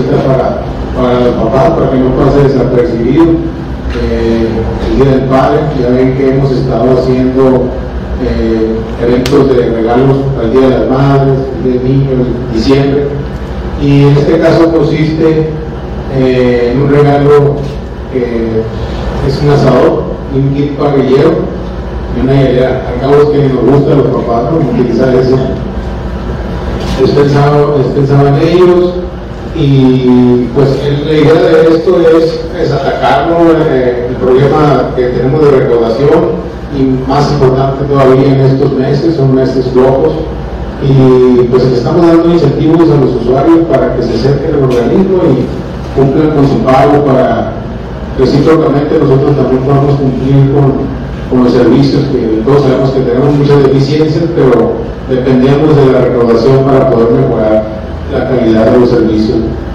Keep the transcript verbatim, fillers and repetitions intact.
ahorita para, para los papás, para que no pase desapercibido. Eh, el Día del Padre, ya ven que hemos estado haciendo eh, eventos de regalos al Día de las Madres, el Día del Niño, en diciembre, y en este caso consiste eh, en un regalo que es un asador y un kit parrillero, y una idea, al cabo es que nos gusta a los papás, ¿no?, utilizar eso. Es pensado, es pensado en ellos, y pues el, la idea de esto es, es atacarlo, eh, el problema que tenemos de recaudación, y más importante todavía en estos meses, son meses flojos, y pues le estamos dando incentivos a los usuarios para que se acerquen al organismo y cumplan con su pago, para recíprocamente nosotros también podamos cumplir con, con los servicios, que todos sabemos que tenemos muchas deficiencias, pero dependemos de la recaudación para poder mejorar la calidad de los servicios.